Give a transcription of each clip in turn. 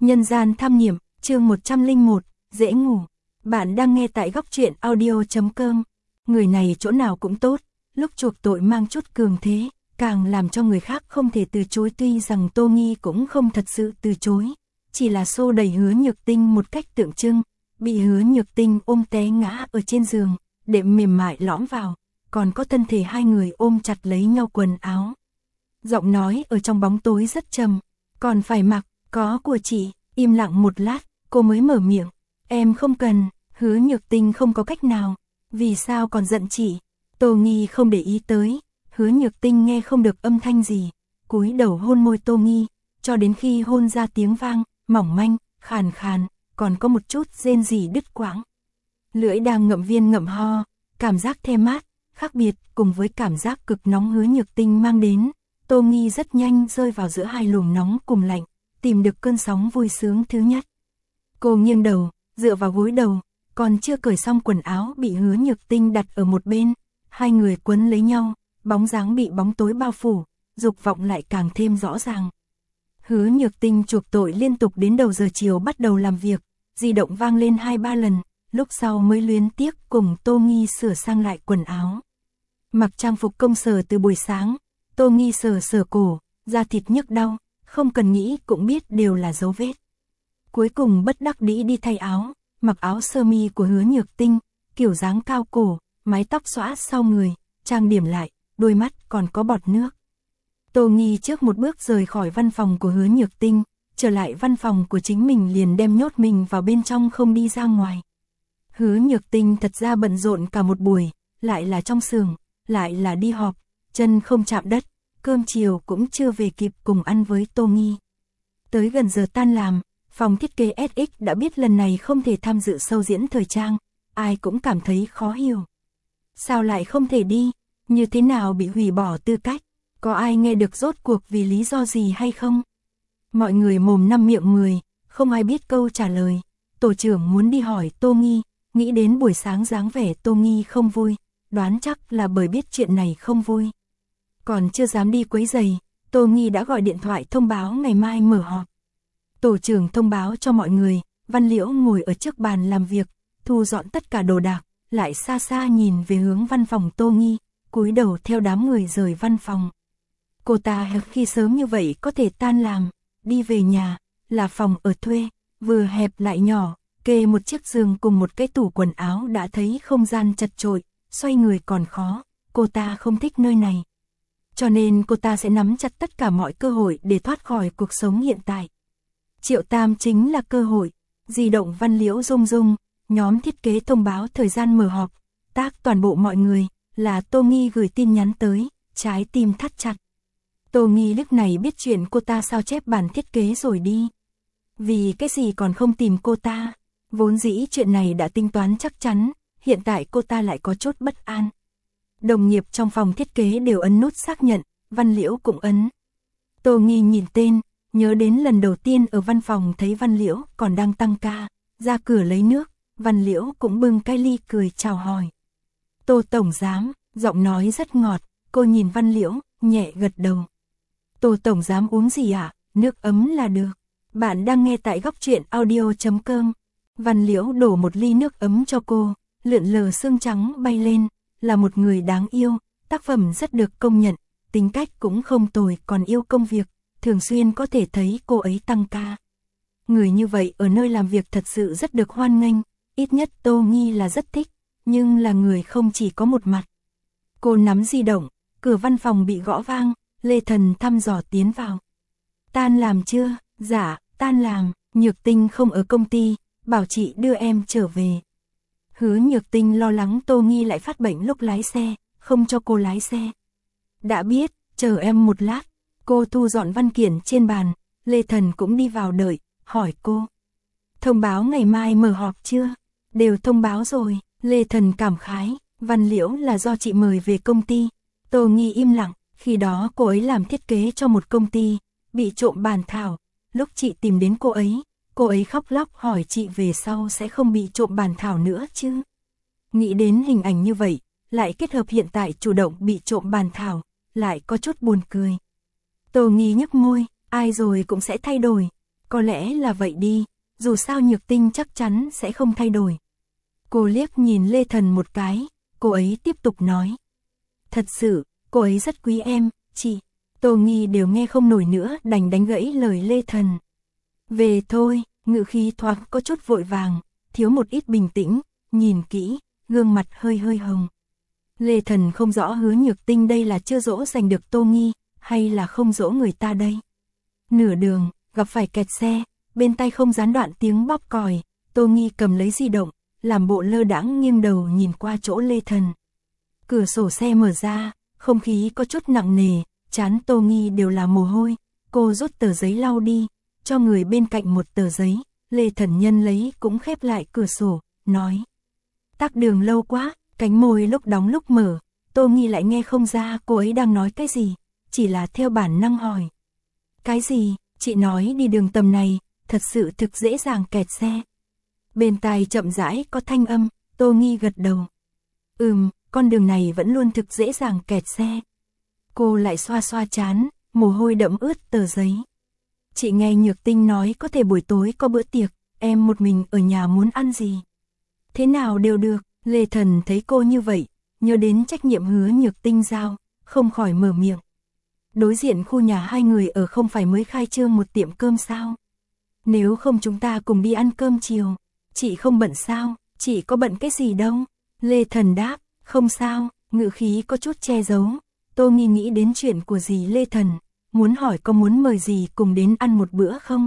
Nhân gian tham nghiệm, chương 101, dễ ngủ. Bạn đang nghe tại góc truyện audio.com. Người này chỗ nào cũng tốt, lúc chuộc tội mang chút cường thế, càng làm cho người khác không thể từ chối. Tuy rằng Tô Nghi cũng không thật sự từ chối, chỉ là xô đẩy Hứa Nhược Tinh một cách tượng trưng, bị Hứa Nhược Tinh ôm té ngã ở trên giường, đệm mềm mại lõm vào, còn có thân thể hai người ôm chặt lấy nhau quần áo. Giọng nói ở trong bóng tối rất trầm, còn phải mặc, có của chị. Im lặng một lát, cô mới mở miệng, em không cần. Hứa Nhược Tinh không có cách nào, vì sao còn giận chị? Tô Nghi không để ý tới, Hứa Nhược Tinh nghe không được âm thanh gì, cúi đầu hôn môi Tô Nghi, cho đến khi hôn ra tiếng vang, mỏng manh, khàn khàn, còn có một chút rên rỉ đứt quãng. Lưỡi đang ngậm viên ngậm ho, cảm giác the mát, khác biệt cùng với cảm giác cực nóng Hứa Nhược Tinh mang đến, Tô Nghi rất nhanh rơi vào giữa hai luồng nóng cùng lạnh, tìm được cơn sóng vui sướng thứ nhất. Cô nghiêng đầu, dựa vào gối đầu, còn chưa cởi xong quần áo bị Hứa Nhược Tinh đặt ở một bên, hai người quấn lấy nhau, bóng dáng bị bóng tối bao phủ, dục vọng lại càng thêm rõ ràng. Hứa Nhược Tinh chuộc tội liên tục đến đầu giờ chiều bắt đầu làm việc, di động vang lên 2-3 lần, lúc sau mới luyến tiếc cùng Tô Nghi sửa sang lại quần áo. Mặc trang phục công sở từ buổi sáng, Tô Nghi sờ cổ, da thịt nhức đau, không cần nghĩ cũng biết đều là dấu vết. Cuối cùng bất đắc dĩ đi thay áo, mặc áo sơ mi của Hứa Nhược Tinh, kiểu dáng cao cổ, mái tóc xõa sau người, trang điểm lại, đôi mắt còn có bọt nước. Tô Nghi trước một bước rời khỏi văn phòng của Hứa Nhược Tinh, trở lại văn phòng của chính mình liền đem nhốt mình vào bên trong không đi ra ngoài. Hứa Nhược Tinh thật ra bận rộn cả một buổi, lại là trong xưởng, lại là đi họp, chân không chạm đất, cơm chiều cũng chưa về kịp cùng ăn với Tô Nghi. Tới gần giờ tan làm, phòng thiết kế SX đã biết lần này không thể tham dự show diễn thời trang, ai cũng cảm thấy khó hiểu. Sao lại không thể đi, như thế nào bị hủy bỏ tư cách, có ai nghe được rốt cuộc vì lý do gì hay không? Mọi người mồm năm miệng mười, không ai biết câu trả lời. Tổ trưởng muốn đi hỏi Tô Nghi, nghĩ đến buổi sáng dáng vẻ Tô Nghi không vui, đoán chắc là bởi biết chuyện này không vui. Còn chưa dám đi quấy giày, Tô Nghi đã gọi điện thoại thông báo ngày mai mở họp. Tổ trưởng thông báo cho mọi người, Văn Liễu ngồi ở trước bàn làm việc, thu dọn tất cả đồ đạc, lại xa xa nhìn về hướng văn phòng Tô Nghi, cúi đầu theo đám người rời văn phòng. Cô ta khi sớm như vậy có thể tan làm, đi về nhà, là phòng ở thuê, vừa hẹp lại nhỏ, kê một chiếc giường cùng một cái tủ quần áo đã thấy không gian chật chội, xoay người còn khó, cô ta không thích nơi này. Cho nên cô ta sẽ nắm chặt tất cả mọi cơ hội để thoát khỏi cuộc sống hiện tại. Triệu Tam chính là cơ hội. Di động Văn Liễu rung rung, nhóm thiết kế thông báo thời gian mở họp, tác toàn bộ mọi người, là Tô Nghi gửi tin nhắn tới, trái tim thắt chặt. Tô Nghi lúc này biết chuyện cô ta sao chép bản thiết kế rồi đi. Vì cái gì còn không tìm cô ta, vốn dĩ chuyện này đã tính toán chắc chắn, hiện tại cô ta lại có chút bất an. Đồng nghiệp trong phòng thiết kế đều ấn nút xác nhận, Văn Liễu cũng ấn. Tô Nghi nhìn tên, nhớ đến lần đầu tiên ở văn phòng thấy Văn Liễu còn đang tăng ca, ra cửa lấy nước, Văn Liễu cũng bưng cái ly cười chào hỏi. Tô Tổng Giám, giọng nói rất ngọt, cô nhìn Văn Liễu, nhẹ gật đầu. Tô Tổng Giám uống gì ạ? Nước ấm là được. Bạn đang nghe tại góc truyện audio.com. Văn Liễu đổ một ly nước ấm cho cô, lượn lờ sương trắng bay lên, là một người đáng yêu, tác phẩm rất được công nhận, tính cách cũng không tồi còn yêu công việc, thường xuyên có thể thấy cô ấy tăng ca. Người như vậy ở nơi làm việc thật sự rất được hoan nghênh, ít nhất Tô Nghi là rất thích, nhưng là người không chỉ có một mặt. Cô nắm di động, cửa văn phòng bị gõ vang, Lê Thần thăm dò tiến vào. Tan làm chưa? Dạ, tan làm, Nhược Tinh không ở công ty, bảo chị đưa em trở về. Hứa Nhược Tinh lo lắng Tô Nghi lại phát bệnh lúc lái xe, không cho cô lái xe. Đã biết, chờ em một lát. Cô thu dọn văn kiện trên bàn, Lê Thần cũng đi vào đợi, hỏi cô. Thông báo ngày mai mở họp chưa? Đều thông báo rồi, Lê Thần cảm khái, Văn Liễu là do chị mời về công ty. Tô Nghi im lặng, khi đó cô ấy làm thiết kế cho một công ty, bị trộm bản thảo. Lúc chị tìm đến cô ấy khóc lóc hỏi chị về sau sẽ không bị trộm bản thảo nữa chứ. Nghĩ đến hình ảnh như vậy, lại kết hợp hiện tại chủ động bị trộm bản thảo, lại có chút buồn cười. Tô Nghi nhếch môi, ai rồi cũng sẽ thay đổi. Có lẽ là vậy đi, dù sao Nhược Tinh chắc chắn sẽ không thay đổi. Cô liếc nhìn Lê Thần một cái, cô ấy tiếp tục nói. Thật sự, cô ấy rất quý em, chị. Tô Nghi đều nghe không nổi nữa, đành đánh gãy lời Lê Thần. Về thôi, ngữ khí thoáng có chút vội vàng, thiếu một ít bình tĩnh, nhìn kỹ, gương mặt hơi hơi hồng. Lê Thần không rõ Hứa Nhược Tinh đây là chưa dỗ dành được Tô Nghi, hay là không dỗ người ta đây. Nửa đường, gặp phải kẹt xe, bên tai không gián đoạn tiếng bóp còi, Tô Nghi cầm lấy di động, làm bộ lơ đãng nghiêng đầu nhìn qua chỗ Lê Thần. Cửa sổ xe mở ra, không khí có chút nặng nề, trán Tô Nghi đều là mồ hôi, cô rút tờ giấy lau đi, cho người bên cạnh một tờ giấy, Lê Thần nhân lấy cũng khép lại cửa sổ, nói. Tắc đường lâu quá, cánh môi lúc đóng lúc mở, Tô Nghi lại nghe không ra cô ấy đang nói cái gì, chỉ là theo bản năng hỏi. Cái gì, chị nói đi đường tầm này, thật sự thực dễ dàng kẹt xe. Bên tai chậm rãi có thanh âm, Tô Nghi gật đầu. Con đường này vẫn luôn thực dễ dàng kẹt xe. Cô lại xoa xoa trán, mồ hôi đẫm ướt tờ giấy. Chị nghe Nhược Tinh nói có thể buổi tối có bữa tiệc, em một mình ở nhà muốn ăn gì. Thế nào đều được, Lê Thần thấy cô như vậy, nhớ đến trách nhiệm Hứa Nhược Tinh giao, không khỏi mở miệng. Đối diện khu nhà hai người ở không phải mới khai trương một tiệm cơm sao? Nếu không chúng ta cùng đi ăn cơm chiều. Chị không bận sao, chị có bận cái gì đâu. Lê Thần đáp, không sao, ngữ khí có chút che giấu. Tô Nghi nghĩ đến chuyện của dì Lê Thần, muốn hỏi có muốn mời dì cùng đến ăn một bữa không?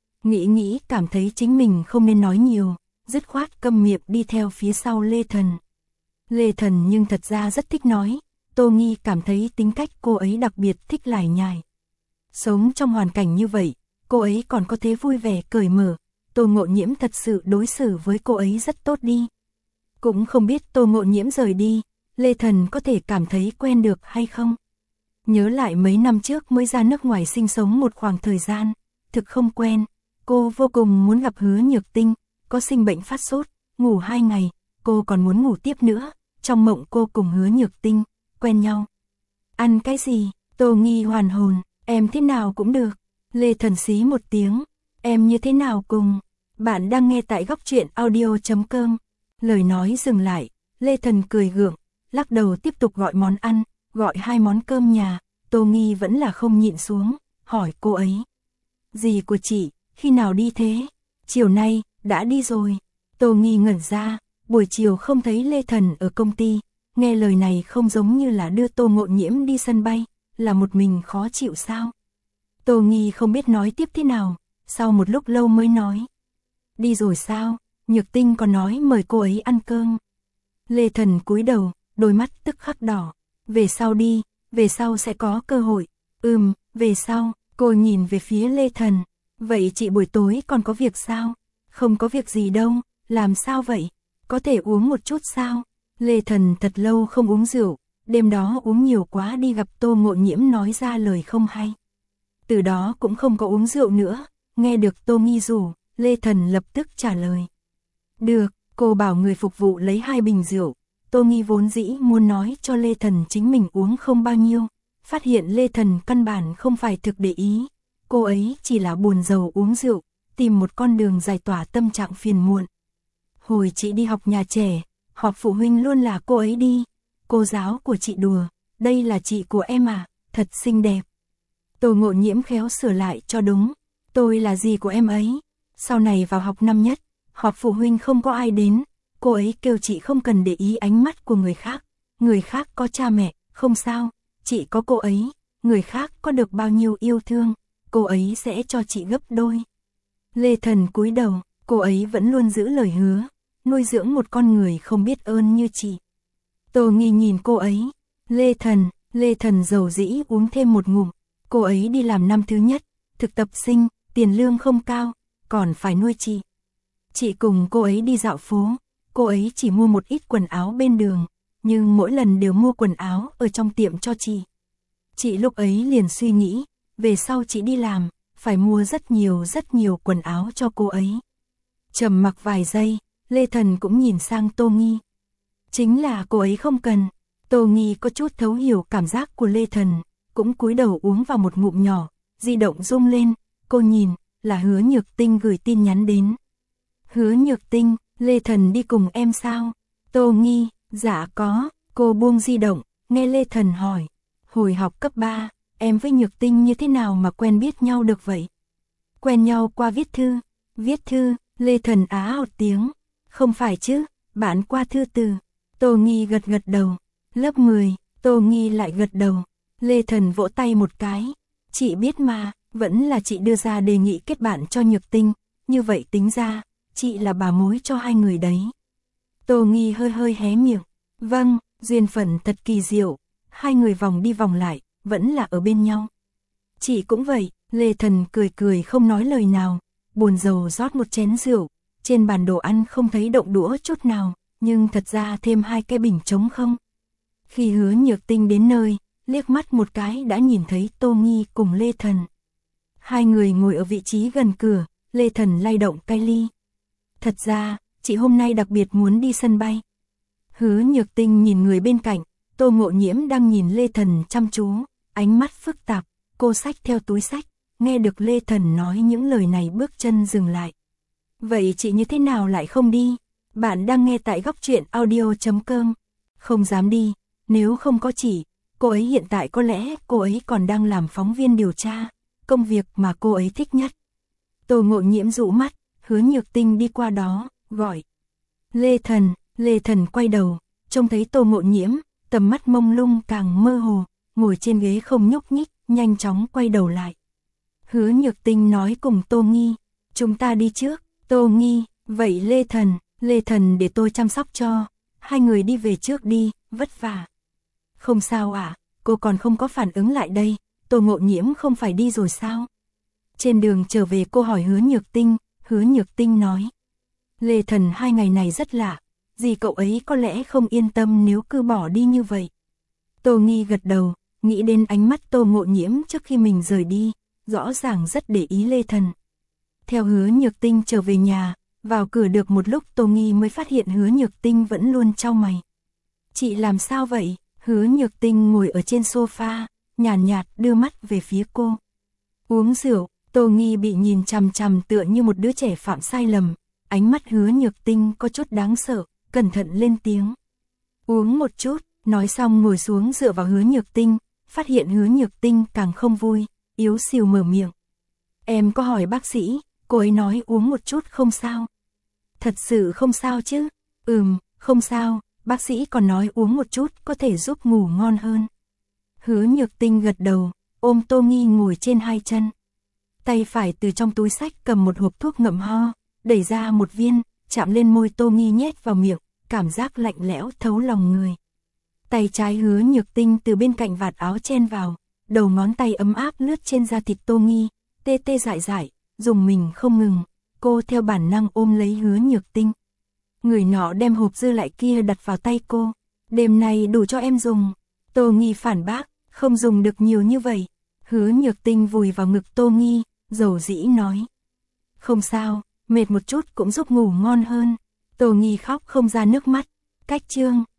Nghĩ cảm thấy chính mình không nên nói nhiều, dứt khoát câm miệng đi theo phía sau Lê Thần. Lê Thần nhưng thật ra rất thích nói, Tô Nghi cảm thấy tính cách cô ấy đặc biệt thích lải nhải. Sống trong hoàn cảnh như vậy, cô ấy còn có thể vui vẻ cởi mở, Tô Ngộ Nhiễm thật sự đối xử với cô ấy rất tốt đi. Cũng không biết Tô Ngộ Nhiễm rời đi, Lê Thần có thể cảm thấy quen được hay không? Nhớ lại mấy năm trước mới ra nước ngoài sinh sống một khoảng thời gian, thực không quen, cô vô cùng muốn gặp Hứa Nhược Tinh, có sinh bệnh phát sốt, ngủ 2 ngày, cô còn muốn ngủ tiếp nữa, trong mộng cô cùng Hứa Nhược Tinh, quen nhau. Ăn cái gì? Tô Nghi hoàn hồn, em thế nào cũng được. Lê Thần xí một tiếng, em như thế nào cùng. Bạn đang nghe tại góc truyện audio.com. Lời nói dừng lại, Lê Thần cười gượng, lắc đầu tiếp tục gọi món ăn, gọi 2 món cơm nhà, Tô Nghi vẫn là không nhịn xuống, hỏi cô ấy. Dì của chị, khi nào đi thế? Chiều nay, đã đi rồi. Tô Nghi ngẩn ra, buổi chiều không thấy Lê Thần ở công ty, nghe lời này không giống như là đưa Tô Ngộ Nhiễm đi sân bay, là một mình khó chịu sao? Tô Nghi không biết nói tiếp thế nào, sau một lúc lâu mới nói. Đi rồi sao? Nhược Tinh còn nói mời cô ấy ăn cơm. Lê Thần cúi đầu, đôi mắt tức khắc đỏ. Về sau đi, về sau sẽ có cơ hội. Về sau, cô nhìn về phía Lê Thần. Vậy chị buổi tối còn có việc sao? Không có việc gì đâu, làm sao vậy? Có thể uống một chút sao? Lê Thần thật lâu không uống rượu, đêm đó uống nhiều quá đi gặp Tô Ngộ Nhiễm nói ra lời không hay. Từ đó cũng không có uống rượu nữa, nghe được Tô Nghi rủ, Lê Thần lập tức trả lời. Được, cô bảo người phục vụ lấy 2 bình rượu, Tô Nghi vốn dĩ muốn nói cho Lê Thần chính mình uống không bao nhiêu, phát hiện Lê Thần căn bản không phải thực để ý, cô ấy chỉ là buồn rầu uống rượu, tìm một con đường giải tỏa tâm trạng phiền muộn. Hồi chị đi học nhà trẻ, họp phụ huynh luôn là cô ấy đi, cô giáo của chị đùa, đây là chị của em à, thật xinh đẹp. Tô Ngộ Nhiễm khéo sửa lại cho đúng, tôi là dì của em ấy, sau này vào học năm nhất, họp phụ huynh không có ai đến, cô ấy kêu chị không cần để ý ánh mắt của người khác có cha mẹ, không sao, chị có cô ấy, người khác có được bao nhiêu yêu thương, cô ấy sẽ cho chị gấp đôi. Lê Thần cúi đầu, cô ấy vẫn luôn giữ lời hứa, nuôi dưỡng một con người không biết ơn như chị. Tô Nghi nhìn cô ấy, Lê Thần dầu dĩ uống thêm một ngụm, cô ấy đi làm năm thứ nhất, thực tập sinh, tiền lương không cao, còn phải nuôi chị. Chị cùng cô ấy đi dạo phố, cô ấy chỉ mua một ít quần áo bên đường, nhưng mỗi lần đều mua quần áo ở trong tiệm cho chị. Chị lúc ấy liền suy nghĩ, về sau chị đi làm, phải mua rất nhiều quần áo cho cô ấy. Trầm mặc vài giây, Lê Thần cũng nhìn sang Tô Nghi. Chính là cô ấy không cần. Tô Nghi có chút thấu hiểu cảm giác của Lê Thần, cũng cúi đầu uống vào một ngụm nhỏ, di động rung lên, cô nhìn, là Hứa Nhược Tinh gửi tin nhắn đến. Hứa Nhược Tinh, Lê Thần đi cùng em sao? Tô Nghi, dạ có, cô buông di động, nghe Lê Thần hỏi. Hồi học cấp 3, em với Nhược Tinh như thế nào mà quen biết nhau được vậy? Quen nhau qua viết thư. Viết thư, Lê Thần á một tiếng. Không phải chứ, bạn qua thư từ. Tô Nghi gật gật đầu. Lớp 10, Tô Nghi lại gật đầu. Lê Thần vỗ tay một cái. Chị biết mà, vẫn là chị đưa ra đề nghị kết bạn cho Nhược Tinh. Như vậy tính ra, chị là bà mối cho hai người đấy. Tô Nghi hơi hơi hé miệng. Vâng, duyên phận thật kỳ diệu. Hai người vòng đi vòng lại, vẫn là ở bên nhau. Chị cũng vậy, Lê Thần cười cười không nói lời nào. Buồn rầu rót một chén rượu. Trên bàn đồ ăn không thấy động đũa chút nào, nhưng thật ra thêm 2 cái bình trống không. Khi Hứa Nhược Tinh đến nơi, liếc mắt một cái đã nhìn thấy Tô Nghi cùng Lê Thần. Hai người ngồi ở vị trí gần cửa, Lê Thần lay động cái ly. Thật ra, chị hôm nay đặc biệt muốn đi sân bay. Hứa Nhược Tinh nhìn người bên cạnh, Tô Ngộ Nhiễm đang nhìn Lê Thần chăm chú, ánh mắt phức tạp, cô xách theo túi xách, nghe được Lê Thần nói những lời này bước chân dừng lại. Vậy chị như thế nào lại không đi? Bạn đang nghe tại góc truyện audio.com. Không dám đi, nếu không có chị, cô ấy hiện tại có lẽ cô ấy còn đang làm phóng viên điều tra, công việc mà cô ấy thích nhất. Tô Ngộ Nhiễm dụ mắt, Hứa Nhược Tinh đi qua đó, gọi. Lê Thần quay đầu, trông thấy Tô Ngộ Nhiễm, tầm mắt mông lung càng mơ hồ, ngồi trên ghế không nhúc nhích, nhanh chóng quay đầu lại. Hứa Nhược Tinh nói cùng Tô Nghi, chúng ta đi trước. Tô Nghi, vậy Lê Thần để tôi chăm sóc cho, hai người đi về trước đi, vất vả. Không sao ạ, cô còn không có phản ứng lại đây, Tô Ngộ Nhiễm không phải đi rồi sao? Trên đường trở về cô hỏi Hứa Nhược Tinh nói. Lê Thần 2 ngày này rất lạ, gì cậu ấy có lẽ không yên tâm nếu cứ bỏ đi như vậy. Tô Nghi gật đầu, nghĩ đến ánh mắt Tô Ngộ Nhiễm trước khi mình rời đi, rõ ràng rất để ý Lê Thần. Theo Hứa Nhược Tinh trở về nhà, vào cửa được một lúc Tô Nghi mới phát hiện Hứa Nhược Tinh vẫn luôn chau mày. Chị làm sao vậy? Hứa Nhược Tinh ngồi ở trên sofa, nhàn nhạt đưa mắt về phía cô. Uống rượu, Tô Nghi bị nhìn chằm chằm tựa như một đứa trẻ phạm sai lầm. Ánh mắt Hứa Nhược Tinh có chút đáng sợ, cẩn thận lên tiếng. Uống một chút, nói xong ngồi xuống dựa vào Hứa Nhược Tinh, phát hiện Hứa Nhược Tinh càng không vui, yếu xìu mở miệng. Em có hỏi bác sĩ, cô ấy nói uống một chút không sao. Thật sự không sao chứ? Không sao, bác sĩ còn nói uống một chút có thể giúp ngủ ngon hơn. Hứa Nhược Tinh gật đầu, ôm Tô Nghi ngồi trên 2 chân. Tay phải từ trong túi xách cầm một hộp thuốc ngậm ho, đẩy ra một viên, chạm lên môi Tô Nghi nhét vào miệng, cảm giác lạnh lẽo thấu lòng người. Tay trái Hứa Nhược Tinh từ bên cạnh vạt áo chen vào, đầu ngón tay ấm áp lướt trên da thịt Tô Nghi, tê tê dại dại, dùng mình không ngừng, cô theo bản năng ôm lấy Hứa Nhược Tinh. Người nọ đem hộp dư lại kia đặt vào tay cô, đêm nay đủ cho em dùng. Tô Nghi phản bác, không dùng được nhiều như vậy. Hứa Nhược Tinh vùi vào ngực Tô Nghi, dầu dĩ nói. Không sao, mệt một chút cũng giúp ngủ ngon hơn. Tô Nghi khóc không ra nước mắt. Cách chương